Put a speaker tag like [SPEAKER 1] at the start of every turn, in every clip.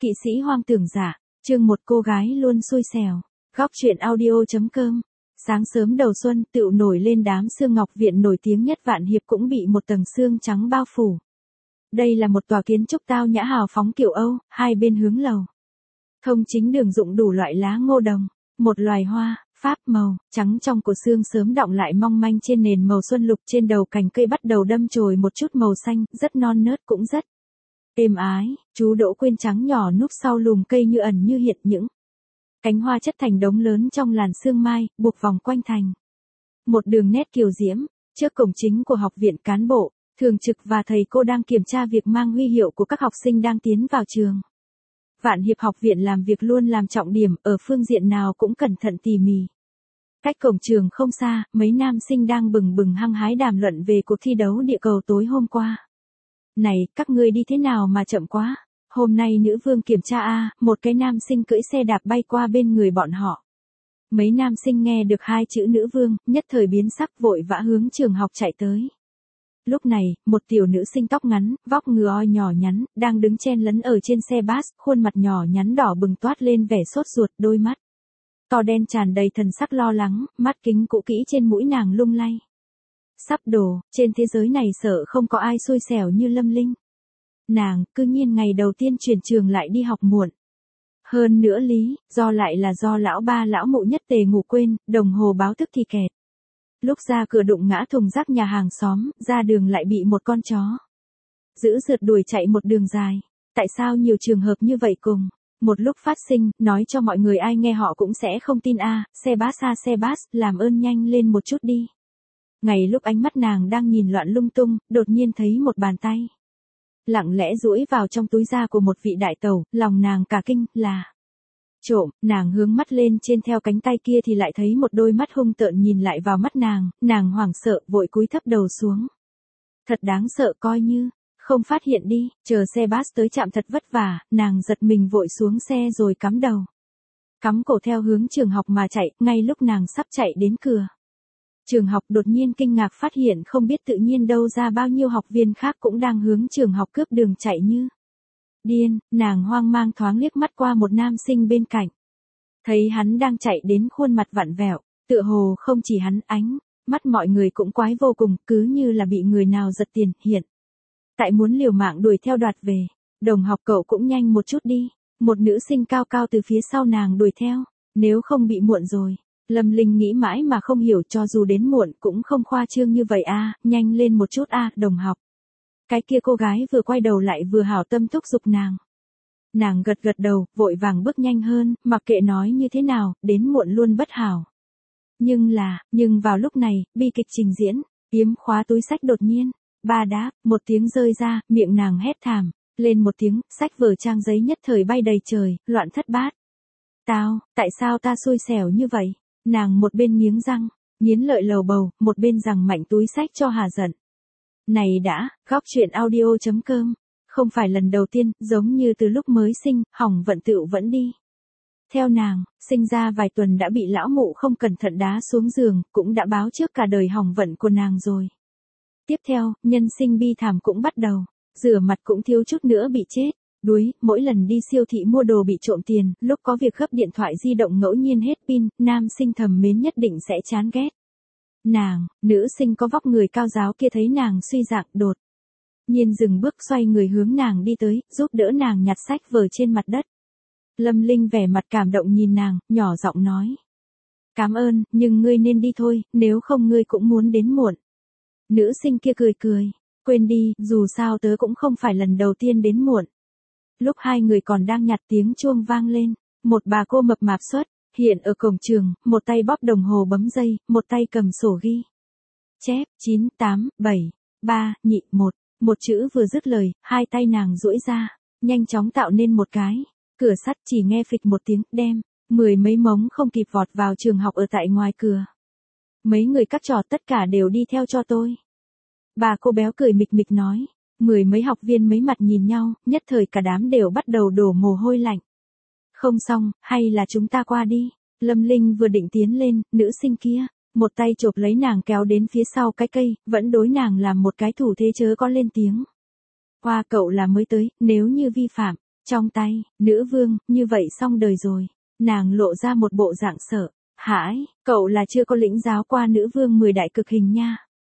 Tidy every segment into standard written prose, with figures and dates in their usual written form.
[SPEAKER 1] Kỵ sĩ hoang tưởng giả, chương một cô gái luôn xui xẻo. Góc truyện audio.com. Sáng sớm đầu xuân tựu nổi lên đám sương ngọc viện nổi tiếng nhất Vạn Hiệp cũng bị một tầng sương trắng bao phủ. Đây là một tòa kiến trúc tao nhã hào phóng kiểu Âu, hai bên hướng lầu. Thông chính đường dụng đủ loại lá ngô đồng, một loài hoa, pháp màu, trắng trong của sương sớm đọng lại mong manh trên nền màu xuân lục, trên đầu cành cây bắt đầu đâm chồi một chút màu xanh, rất non nớt cũng rất êm ái. Chú Đỗ Quyên trắng nhỏ núp sau lùm cây như ẩn như hiện, những cánh hoa chất thành đống lớn trong làn sương mai, buộc vòng quanh thành một đường nét kiều diễm. Trước cổng chính của học viện, cán bộ, thường trực và thầy cô đang kiểm tra việc mang huy hiệu của các học sinh đang tiến vào trường. Vạn Hiệp học viện làm việc luôn làm trọng điểm, ở phương diện nào cũng cẩn thận tỉ mỉ. Cách cổng trường không xa, mấy nam sinh đang bừng bừng hăng hái đàm luận về cuộc thi đấu địa cầu tối hôm qua. Này, các ngươi đi thế nào mà chậm quá? Hôm nay nữ vương kiểm tra a, một cái nam sinh cưỡi xe đạp bay qua bên người bọn họ. Mấy nam sinh nghe được hai chữ nữ vương, nhất thời biến sắc, vội vã hướng trường học chạy tới. Lúc này, một tiểu nữ sinh tóc ngắn, vóc người oi nhỏ nhắn, đang đứng chen lấn ở trên xe bus, khuôn mặt nhỏ nhắn đỏ bừng toát lên vẻ sốt ruột, đôi mắt to đen tràn đầy thần sắc lo lắng, mắt kính cũ kỹ trên mũi nàng lung lay. Sắp đổ, trên thế giới này sợ không có ai xui xẻo như Lâm Linh. Nàng, cư nhiên ngày đầu tiên chuyển trường lại đi học muộn. Hơn nữa lại là do lão ba lão mụ nhất tề ngủ quên, đồng hồ báo thức thì kẹt. Lúc ra cửa đụng ngã thùng rác nhà hàng xóm, ra đường lại bị một con chó giữ rượt đuổi chạy một đường dài. Tại sao nhiều trường hợp như vậy cùng một lúc phát sinh, nói cho mọi người ai nghe họ cũng sẽ không tin a. Xe bus, làm ơn nhanh lên một chút đi. Ngay lúc ánh mắt nàng đang nhìn loạn lung tung, đột nhiên thấy một bàn tay lặng lẽ duỗi vào trong túi da của một vị đại tẩu, lòng nàng cả kinh, là trộm. Nàng hướng mắt lên trên theo cánh tay kia thì lại thấy một đôi mắt hung tợn nhìn lại vào mắt nàng hoảng sợ, vội cúi thấp đầu xuống. Thật đáng sợ, coi như không phát hiện đi. Chờ xe bus tới trạm thật vất vả, nàng giật mình vội xuống xe rồi cắm cổ theo hướng trường học mà chạy. Ngay lúc nàng sắp chạy đến cửa trường học, đột nhiên kinh ngạc phát hiện không biết tự nhiên đâu ra bao nhiêu học viên khác cũng đang hướng trường học cướp đường chạy như điên. Nàng hoang mang thoáng liếc mắt qua một nam sinh bên cạnh. Thấy hắn đang chạy đến khuôn mặt vặn vẹo, tựa hồ không chỉ hắn, ánh mắt mọi người cũng quái vô cùng, cứ như là bị người nào giật tiền. Hiện tại muốn liều mạng đuổi theo đoạt về. Đồng học, cậu cũng nhanh một chút đi. Một nữ sinh cao cao từ phía sau nàng đuổi theo. Nếu không bị muộn rồi. Lâm Linh nghĩ mãi mà không hiểu, cho dù đến muộn cũng không khoa trương như vậy a, nhanh lên một chút a, đồng học. Cái kia cô gái vừa quay đầu lại vừa hảo tâm thúc giục nàng. Nàng gật đầu, vội vàng bước nhanh hơn, mặc kệ nói như thế nào, đến muộn luôn bất hảo. Nhưng vào lúc này, bi kịch trình diễn, yếm khóa túi sách đột nhiên ba đáp, một tiếng rơi ra, miệng nàng hét thảm lên một tiếng, sách vở trang giấy nhất thời bay đầy trời, loạn thất bát. Tại sao ta xui xẻo như vậy? Nàng một bên nghiến răng, nghiến lợi lầu bầu, một bên giằng mạnh túi sách cho hà giận. Này đã, góc truyện audio.com. Không phải lần đầu tiên, giống như từ lúc mới sinh, hỏng vận tựu vẫn đi theo nàng, sinh ra vài tuần đã bị lão mụ không cẩn thận đá xuống giường, cũng đã báo trước cả đời hỏng vận của nàng rồi. Tiếp theo, nhân sinh bi thảm cũng bắt đầu, rửa mặt cũng thiếu chút nữa bị chết đuối. Mỗi lần đi siêu thị mua đồ bị trộm tiền, lúc có việc gấp điện thoại di động ngẫu nhiên hết pin, nam sinh thầm mến nhất định sẽ chán ghét nàng. Nữ sinh có vóc người cao giáo kia thấy nàng suy dạng, đột nhiên dừng bước, xoay người hướng nàng đi tới, giúp đỡ nàng nhặt sách vở trên mặt đất. Lâm Linh vẻ mặt cảm động nhìn nàng, nhỏ giọng nói. Cảm ơn, nhưng ngươi nên đi thôi, nếu không ngươi cũng muốn đến muộn. Nữ sinh kia cười. Quên đi, dù sao tớ cũng không phải lần đầu tiên đến muộn. Lúc hai người còn đang nhặt, tiếng chuông vang lên. Một bà cô mập mạp xuất hiện ở cổng trường, một tay bóp đồng hồ bấm giây, một tay cầm sổ ghi chép. 9, 8, 7, 3, 2, 1. Một chữ vừa dứt lời, hai tay nàng duỗi ra, nhanh chóng tạo nên một cái cửa sắt, chỉ nghe phịch một tiếng, đem mười mấy mống không kịp vọt vào trường học ở tại ngoài cửa. Mấy người cắt trò tất cả đều đi theo cho tôi. Bà cô béo cười mịch mịch nói. Mười mấy học viên mấy mặt nhìn nhau, nhất thời cả đám đều bắt đầu đổ mồ hôi lạnh. Không xong, hay là chúng ta qua đi. Lâm Linh vừa định tiến lên, nữ sinh kia một tay chộp lấy nàng kéo đến phía sau cái cây, vẫn đối nàng làm một cái thủ thế chớ có lên tiếng. Qua, cậu là mới tới, nếu như vi phạm, trong tay, nữ vương, như vậy xong đời rồi. Nàng lộ ra một bộ dạng sợ, hãi, cậu là chưa có lĩnh giáo qua nữ vương 10 đại cực hình nha.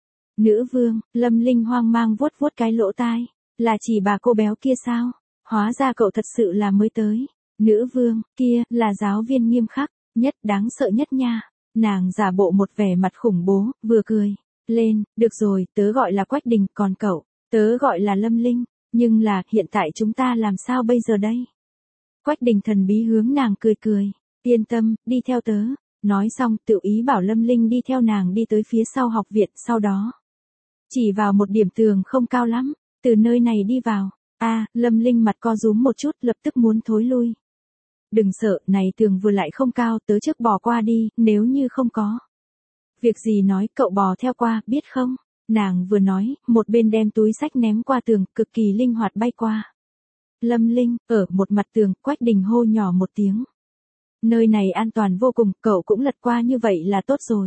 [SPEAKER 1] Nữ vương, Lâm Linh hoang mang vuốt vuốt cái lỗ tai, là chỉ bà cô béo kia sao? Hóa ra cậu thật sự là mới tới. Nữ vương, kia, là giáo viên nghiêm khắc, nhất đáng sợ nhất nha. Nàng giả bộ một vẻ mặt khủng bố, vừa cười. Lên, được rồi, tớ gọi là Quách Đình, còn cậu, tớ gọi là Lâm Linh. Nhưng là, hiện tại chúng ta làm sao bây giờ đây? Quách Đình thần bí hướng nàng cười cười. Yên tâm, đi theo tớ. Nói xong, tự ý bảo Lâm Linh đi theo nàng đi tới phía sau học viện, sau đó. Chỉ vào một điểm tường không cao lắm, từ nơi này đi vào. Lâm Linh mặt co rúm một chút, lập tức muốn thối lui. Đừng sợ, này tường vừa lại không cao, tớ trước bò qua đi, nếu như không có. Việc gì nói, cậu bò theo qua, biết không? Nàng vừa nói, một bên đem túi sách ném qua tường, cực kỳ linh hoạt bay qua. Lâm Linh, ở một mặt tường, Quách Đình hô nhỏ một tiếng. Nơi này an toàn vô cùng, cậu cũng lật qua như vậy là tốt rồi.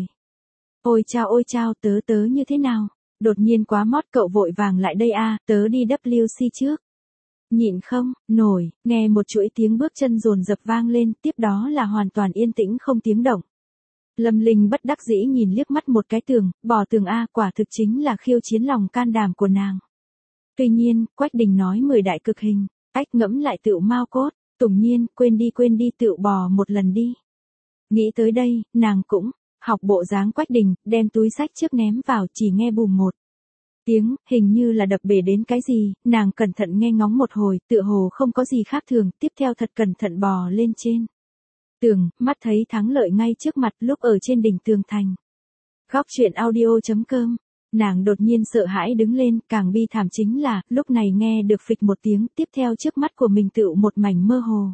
[SPEAKER 1] Ôi chao, tớ như thế nào? Đột nhiên quá mót, cậu vội vàng lại đây tớ đi WC trước. Nhịn không, nổi, nghe một chuỗi tiếng bước chân dồn dập vang lên, tiếp đó là hoàn toàn yên tĩnh không tiếng động. Lâm Linh bất đắc dĩ nhìn liếc mắt một cái tường, bò tường quả thực chính là khiêu chiến lòng can đảm của nàng. Tuy nhiên, Quách Đình nói 10 đại cực hình, ách ngẫm lại tựu mau cốt, Tùng Nhiên, quên đi tựu bò một lần đi. Nghĩ tới đây, nàng cũng học bộ dáng Quách Đình, đem túi sách trước ném vào, chỉ nghe bùm một tiếng, hình như là đập bể đến cái gì, nàng cẩn thận nghe ngóng một hồi, tựa hồ không có gì khác thường, tiếp theo thật cẩn thận bò lên trên tường, mắt thấy thắng lợi ngay trước mặt, lúc ở trên đỉnh tường thành. Góc truyện audio.com, nàng đột nhiên sợ hãi đứng lên, càng bi thảm chính là, lúc này nghe được phịch một tiếng, tiếp theo trước mắt của mình tựu một mảnh mơ hồ.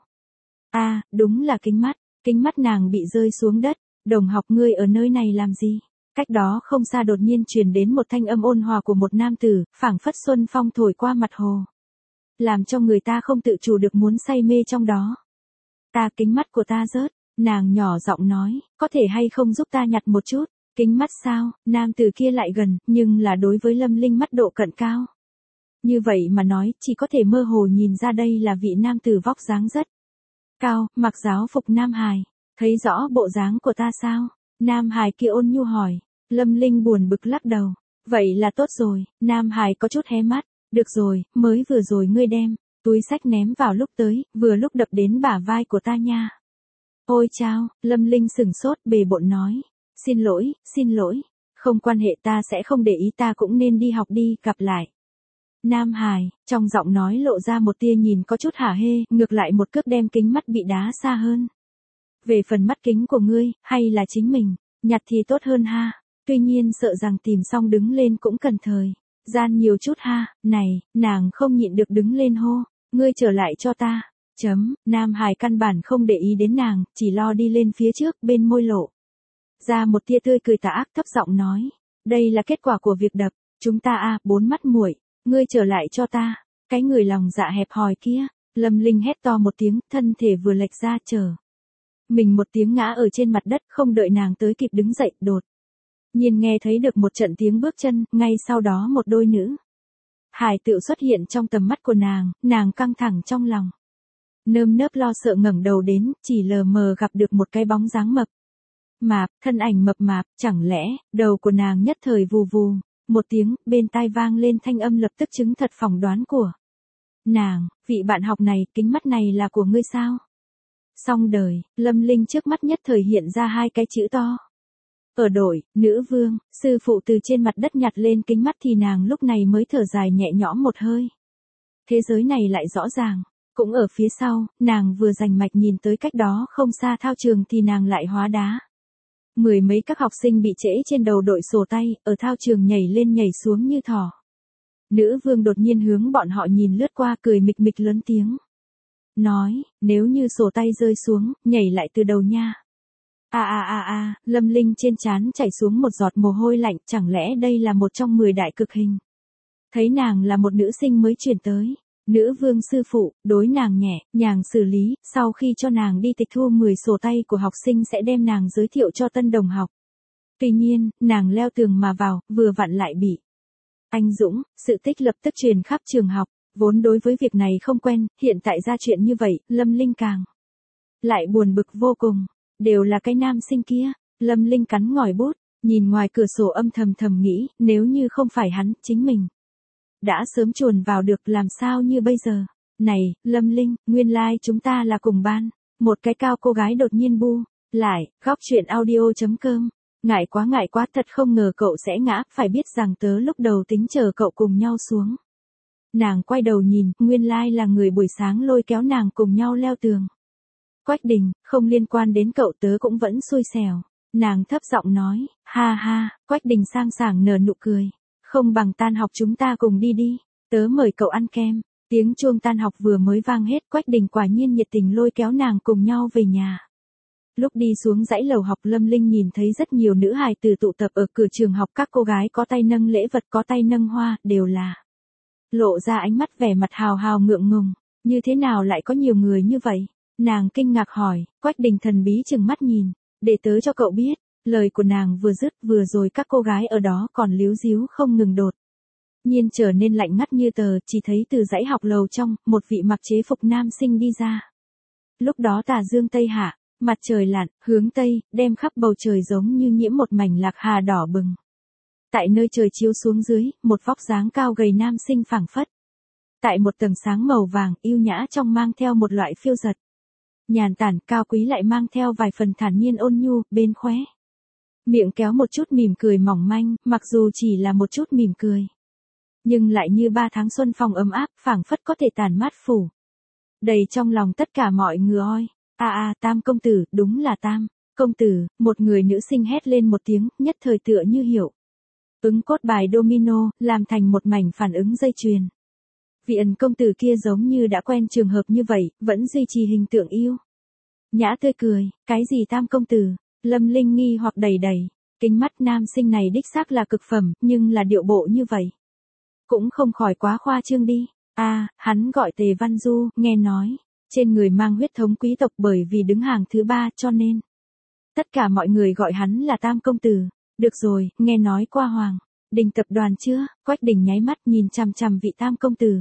[SPEAKER 1] Đúng là kính mắt nàng bị rơi xuống đất. Đồng học, ngươi ở nơi này làm gì? Cách đó không xa đột nhiên truyền đến một thanh âm ôn hòa của một nam tử, phảng phất xuân phong thổi qua mặt hồ. Làm cho người ta không tự chủ được muốn say mê trong đó. Kính mắt của ta rớt, nàng nhỏ giọng nói, có thể hay không giúp ta nhặt một chút? Kính mắt sao? Nam tử kia lại gần, nhưng là đối với Lâm Linh mắt độ cận cao. Như vậy mà nói, chỉ có thể mơ hồ nhìn ra đây là vị nam tử vóc dáng rất cao, mặc giáo phục nam hài. Thấy rõ bộ dáng của ta sao? Nam hài kia ôn nhu hỏi. Lâm Linh buồn bực lắc đầu. Vậy là tốt rồi. Nam hài có chút hé mắt. Được rồi, mới vừa rồi ngươi đem túi sách ném vào lúc tới, vừa lúc đập đến bả vai của ta nha. Ôi chao, Lâm Linh sửng sốt, bề bộn nói. Xin lỗi. Không quan hệ, ta sẽ không để ý, ta cũng nên đi học đi, gặp lại. Nam hài, trong giọng nói lộ ra một tia nhìn có chút hả hê, ngược lại một cước đem kính mắt bị đá xa hơn. Về phần mắt kính của ngươi, hay là chính mình, nhặt thì tốt hơn ha. Tuy nhiên sợ rằng tìm xong đứng lên cũng cần thời gian nhiều chút ha. Này, nàng không nhịn được đứng lên hô. Ngươi trở lại cho ta. Nam hài căn bản không để ý đến nàng, chỉ lo đi lên phía trước, bên môi lộ ra một tia tươi cười tà ác, thấp giọng nói. Đây là kết quả của việc đập. Chúng ta bốn mắt muội. Ngươi trở lại cho ta. Cái người lòng dạ hẹp hòi kia. Lâm Linh hét to một tiếng, thân thể vừa lệch ra mình một tiếng ngã ở trên mặt đất, không đợi nàng tới kịp đứng dậy, đột nhiên nghe thấy được một trận tiếng bước chân, ngay sau đó một đôi nữ hài tựu xuất hiện trong tầm mắt của nàng căng thẳng trong lòng. Nơm nớp lo sợ ngẩng đầu đến, chỉ lờ mờ gặp được một cái bóng dáng mập mạp, thân ảnh mập mạp, chẳng lẽ, đầu của nàng nhất thời vù vù, một tiếng, bên tai vang lên thanh âm lập tức chứng thật phỏng đoán của nàng, vị bạn học này, kính mắt này là của ngươi sao? Xong đời, Lâm Linh trước mắt nhất thời hiện ra hai cái chữ to. Ở đội, nữ vương, sư phụ từ trên mặt đất nhặt lên kính mắt thì nàng lúc này mới thở dài nhẹ nhõm một hơi. Thế giới này lại rõ ràng, cũng ở phía sau, nàng vừa rành mạch nhìn tới cách đó không xa thao trường thì nàng lại hóa đá. Mười mấy các học sinh bị trễ trên đầu đội sổ tay, ở thao trường nhảy lên nhảy xuống như thỏ. Nữ vương đột nhiên hướng bọn họ nhìn lướt qua, cười mịch mịch lớn tiếng. Nói, nếu như sổ tay rơi xuống, nhảy lại từ đầu nha. Lâm Linh trên trán chảy xuống một giọt mồ hôi lạnh, chẳng lẽ đây là một trong 10 đại cực hình. Thấy nàng là một nữ sinh mới chuyển tới. Nữ vương sư phụ, đối nàng nhẹ nhàng xử lý, sau khi cho nàng đi tịch thu 10 sổ tay của học sinh sẽ đem nàng giới thiệu cho tân đồng học. Tuy nhiên, nàng leo tường mà vào, vừa vặn lại bị anh Dũng, sự tích lập tức truyền khắp trường học. Vốn đối với việc này không quen, hiện tại ra chuyện như vậy, Lâm Linh càng lại buồn bực vô cùng. Đều là cái nam sinh kia. Lâm Linh cắn ngòi bút, nhìn ngoài cửa sổ âm thầm thầm nghĩ, nếu như không phải hắn, chính mình đã sớm chuồn vào được, làm sao như bây giờ. Này, Lâm Linh, nguyên lai like chúng ta là cùng ban. Một cái cao cô gái đột nhiên bu lại, góc chuyện audio.com. Ngại quá, thật không ngờ cậu sẽ ngã, phải biết rằng tớ lúc đầu tính chờ cậu cùng nhau xuống. Nàng quay đầu nhìn, nguyên lai là người buổi sáng lôi kéo nàng cùng nhau leo tường. Quách Đình, không liên quan đến cậu, tớ cũng vẫn xui xẻo. Nàng thấp giọng nói, ha ha. Quách Đình sang sảng nở nụ cười. Không bằng tan học chúng ta cùng đi đi, tớ mời cậu ăn kem. Tiếng chuông tan học vừa mới vang hết, Quách Đình quả nhiên nhiệt tình lôi kéo nàng cùng nhau về nhà. Lúc đi xuống dãy lầu học, Lâm Linh nhìn thấy rất nhiều nữ hài tử tụ tập ở cửa trường học, các cô gái có tay nâng lễ vật, có tay nâng hoa, đều là lộ ra ánh mắt vẻ mặt hào hào ngượng ngùng. Như thế nào lại có nhiều người như vậy? Nàng kinh ngạc hỏi. Quách Đình thần bí chừng mắt nhìn. Để tớ cho cậu biết. Lời của nàng vừa dứt, vừa rồi các cô gái ở đó còn líu díu không ngừng đột nhiên trở nên lạnh ngắt như tờ, chỉ thấy từ dãy học lầu trong, một vị mặc chế phục nam sinh đi ra. Lúc đó tà dương tây hạ, mặt trời lặn, hướng tây, đem khắp bầu trời giống như nhiễm một mảnh lạc hà đỏ bừng. Tại nơi trời chiếu xuống dưới, một vóc dáng cao gầy nam sinh phảng phất. Tại một tầng sáng màu vàng, yêu nhã trong mang theo một loại phiêu giật. Nhàn tản, cao quý lại mang theo vài phần thản nhiên ôn nhu, bên khóe miệng kéo một chút mỉm cười mỏng manh, mặc dù chỉ là một chút mỉm cười. Nhưng lại như 3 tháng xuân phong ấm áp, phảng phất có thể tàn mát phủ đầy trong lòng tất cả mọi người. Tam công tử, đúng là Tam công tử. Một người nữ sinh hét lên một tiếng, nhất thời tựa như hiệu ứng cốt bài domino, làm thành một mảnh phản ứng dây chuyền. Vị ẩn công tử kia giống như đã quen trường hợp như vậy, vẫn duy trì hình tượng yêu nhã tươi cười. Cái gì Tam công tử? Lâm Linh nghi hoặc đầy đầy. Kính mắt nam sinh này đích xác là cực phẩm, nhưng là điệu bộ như vậy cũng không khỏi quá khoa trương đi. Hắn gọi Tề Văn Du, nghe nói trên người mang huyết thống quý tộc, bởi vì đứng hàng thứ 3 cho nên tất cả mọi người gọi hắn là Tam công tử. Được rồi, nghe nói qua Hoàng Đình tập đoàn chưa? Quách Đình nháy mắt nhìn chằm chằm vị Tam công tử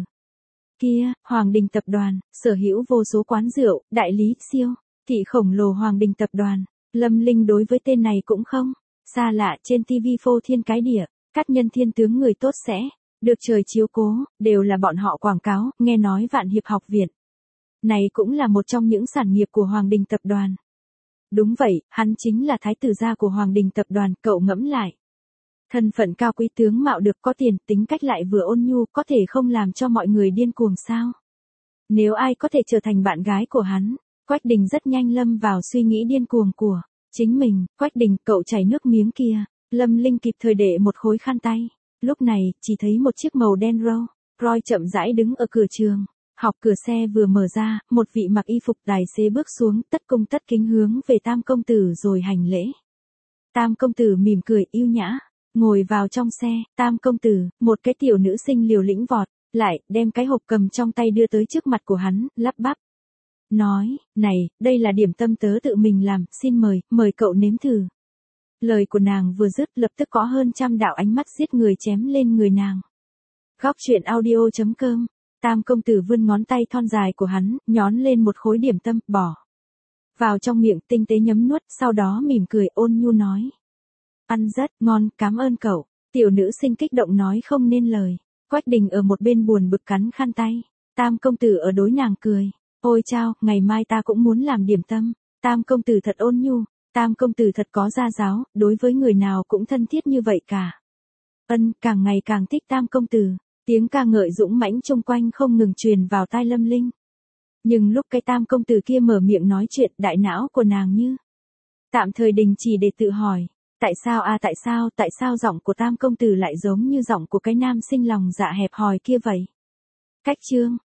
[SPEAKER 1] kia. Hoàng Đình tập đoàn sở hữu vô số quán rượu, đại lý siêu thị khổng lồ Hoàng Đình tập đoàn. Lâm Linh đối với tên này cũng không xa lạ, trên TV phô thiên cái địa, các nhân thiên tướng người tốt sẽ được trời chiếu cố, đều là bọn họ quảng cáo. Nghe nói Vạn Hiệp học viện này cũng là một trong những sản nghiệp của Hoàng Đình tập đoàn. Đúng vậy, hắn chính là thái tử gia của Hoàng Đình tập đoàn. Cậu ngẫm lại, thân phận cao quý, tướng mạo được, có tiền, tính cách lại vừa ôn nhu, có thể không làm cho mọi người điên cuồng sao? Nếu ai có thể trở thành bạn gái của hắn? Quách Đình rất nhanh lâm vào suy nghĩ điên cuồng của chính mình. Quách Đình, cậu chảy nước miếng kia. Lâm Linh kịp thời để một khối khăn tay. Lúc này, chỉ thấy một chiếc màu đen Rolls Royce chậm rãi đứng ở cửa trường học. Cửa xe vừa mở ra, một vị mặc y phục tài xế bước xuống, tất cung tất kính hướng về Tam công tử rồi hành lễ. Tam công tử mỉm cười yêu nhã, ngồi vào trong xe. Tam công tử, một cái tiểu nữ sinh liều lĩnh vọt lại, đem cái hộp cầm trong tay đưa tới trước mặt của hắn, lắp bắp nói, này, đây là điểm tâm tớ tự mình làm, xin mời cậu nếm thử. Lời của nàng vừa dứt, lập tức có hơn 100 đạo ánh mắt giết người chém lên người nàng. Góc chuyện audio.com. Tam công tử vươn ngón tay thon dài của hắn, nhón lên một khối điểm tâm, bỏ vào trong miệng, tinh tế nhấm nuốt, sau đó mỉm cười ôn nhu nói. Ăn rất ngon, cảm ơn cậu. Tiểu nữ sinh kích động nói không nên lời. Quách Đình ở một bên buồn bực cắn khăn tay. Tam công tử ở đối nàng cười. Ôi chao, ngày mai ta cũng muốn làm điểm tâm. Tam công tử thật ôn nhu. Tam công tử thật có gia giáo, đối với người nào cũng thân thiết như vậy cả. Càng ngày càng thích Tam công tử. Tiếng ca ngợi dũng mãnh chung quanh không ngừng truyền vào tai Lâm Linh. Nhưng lúc cái Tam công tử kia mở miệng nói chuyện, đại não của nàng như tạm thời đình chỉ để tự hỏi. Tại sao giọng của Tam công tử lại giống như giọng của cái nam sinh lòng dạ hẹp hòi kia vậy? Cách chương